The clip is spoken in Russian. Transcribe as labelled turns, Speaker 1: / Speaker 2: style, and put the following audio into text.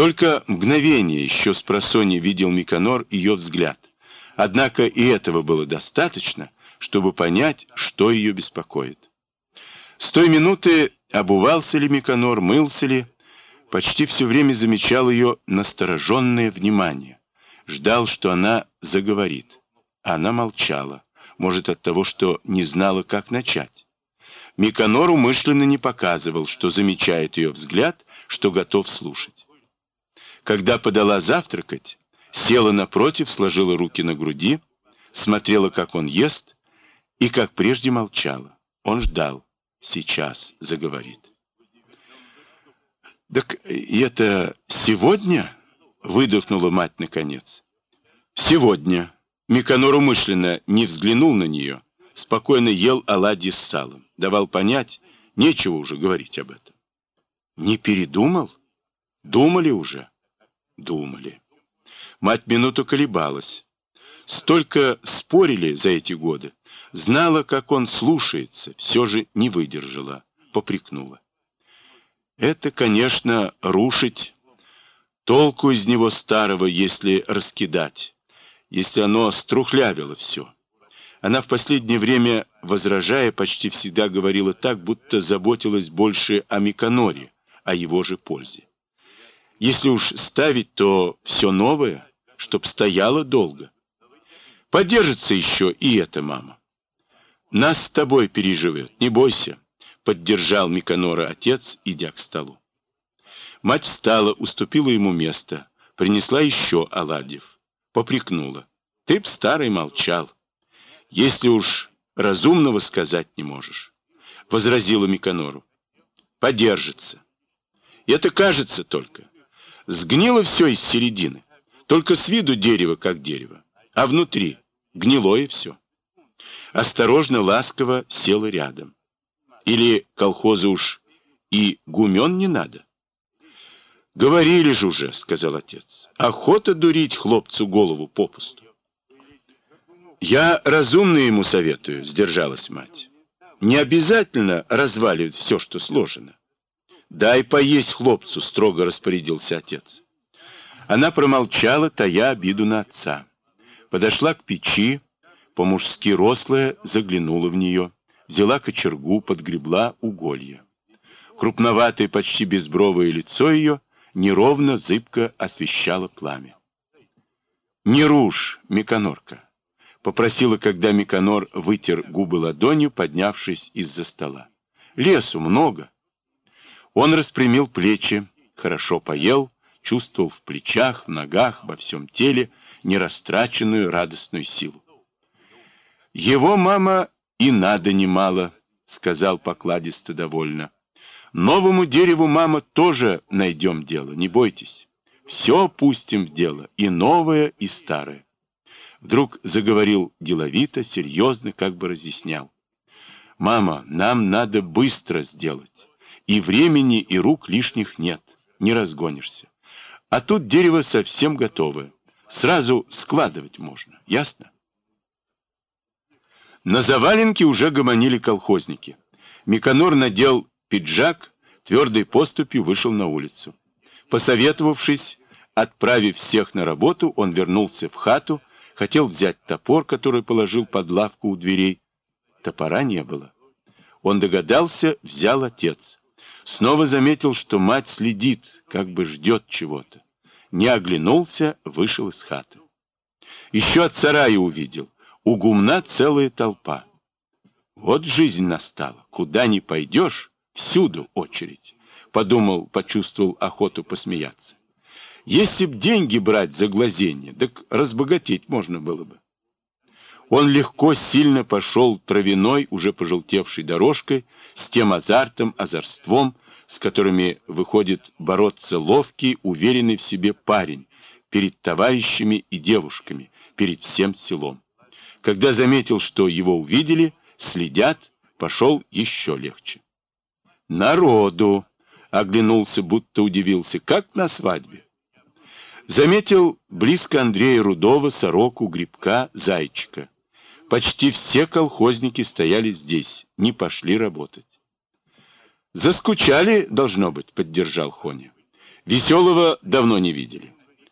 Speaker 1: Только мгновение еще спросонья видел Миконор ее взгляд. Однако и этого было достаточно, чтобы понять, что ее беспокоит. С той минуты обувался ли Миконор, мылся ли, почти все время замечал ее настороженное внимание. Ждал, что она заговорит. А она молчала, может, от того, что не знала, как начать. Миконор умышленно не показывал, что замечает ее взгляд, что готов слушать. Когда подала завтракать, села напротив, сложила руки на груди, смотрела, как он ест, и, как прежде, молчала. Он ждал. Сейчас заговорит. «Так и это сегодня?» — выдохнула мать наконец. «Сегодня». Миконор умышленно не взглянул на нее, спокойно ел оладьи с салом. Давал понять, нечего уже говорить об этом. «Не передумал? Думали уже?» «Думали». Мать минуту колебалась. Столько спорили за эти годы. Знала, как он слушается, все же не выдержала, попрекнула. Это, конечно, рушить. Толку из него старого, если раскидать, если оно струхлявило все. Она в последнее время, возражая, почти всегда говорила так, будто заботилась больше о Миконоре, о его же пользе. Если уж ставить, то все новое, чтоб стояло долго. Подержится еще и это, мама. Нас с тобой переживет, не бойся, поддержал Миконора отец, идя к столу. Мать встала, уступила ему место, принесла еще оладьев, попрекнула. Ты б, старый, молчал. Если уж разумного сказать не можешь, возразила Миконору. Подержится. Это кажется только. Сгнило все из середины. Только с виду дерево как дерево, а внутри гнилое все. Осторожно, ласково села рядом. Или колхозу уж и гумен не надо? Говорили же уже, сказал отец. Охота дурить хлопцу голову попусту. Я разумно ему советую, сдержалась мать. Не обязательно разваливать все, что сложено. Дай поесть хлопцу, строго распорядился отец. Она промолчала, тая обиду на отца. Подошла к печи, по-мужски рослая, заглянула в нее, взяла кочергу, подгребла уголья. Крупноватое, почти безбровое лицо ее неровно, зыбко освещало пламя. «Не рушь, Миконорка!» — попросила, когда Миконор вытер губы ладонью, поднявшись из-за стола. «Лесу много». Он распрямил плечи, хорошо поел, чувствовал в плечах, в ногах, во всем теле нерастраченную радостную силу. «Его, мама, и надо немало», — сказал покладисто довольно. «Новому дереву, мама, тоже найдем дело, не бойтесь. Все пустим в дело, и новое, и старое». Вдруг заговорил деловито, серьезно, как бы разъяснял. «Мама, нам надо быстро сделать. И времени, и рук лишних нет, не разгонишься. А тут дерево совсем готовое. Сразу складывать можно, ясно?» На заваленке уже гомонили колхозники. Миконор надел пиджак, твердой поступью вышел на улицу. Посоветовавшись, отправив всех на работу, он вернулся в хату, хотел взять топор, который положил под лавку у дверей. Топора не было. Он догадался, взял отец. Снова заметил, что мать следит, как бы ждет чего-то. Не оглянулся, вышел из хаты. Еще от сарая увидел. У гумна целая толпа. Вот жизнь настала. Куда ни пойдешь, всюду очередь. Подумал, почувствовал охоту посмеяться. Если б деньги брать за глазение, так разбогатеть можно было бы. Он легко, сильно пошел травяной, уже пожелтевшей дорожкой, с тем азартом, озорством, с которыми выходит бороться ловкий, уверенный в себе парень, перед товарищами и девушками, перед всем селом. Когда заметил, что его увидели, следят, пошел еще легче. «Народу!» — оглянулся, будто удивился. «Как на свадьбе!» Заметил близко Андрея Рудова, Сороку, Грибка, Зайчика. Почти все колхозники стояли здесь, не пошли работать. «Заскучали, должно быть», — поддержал Хоня. Веселого давно не видели.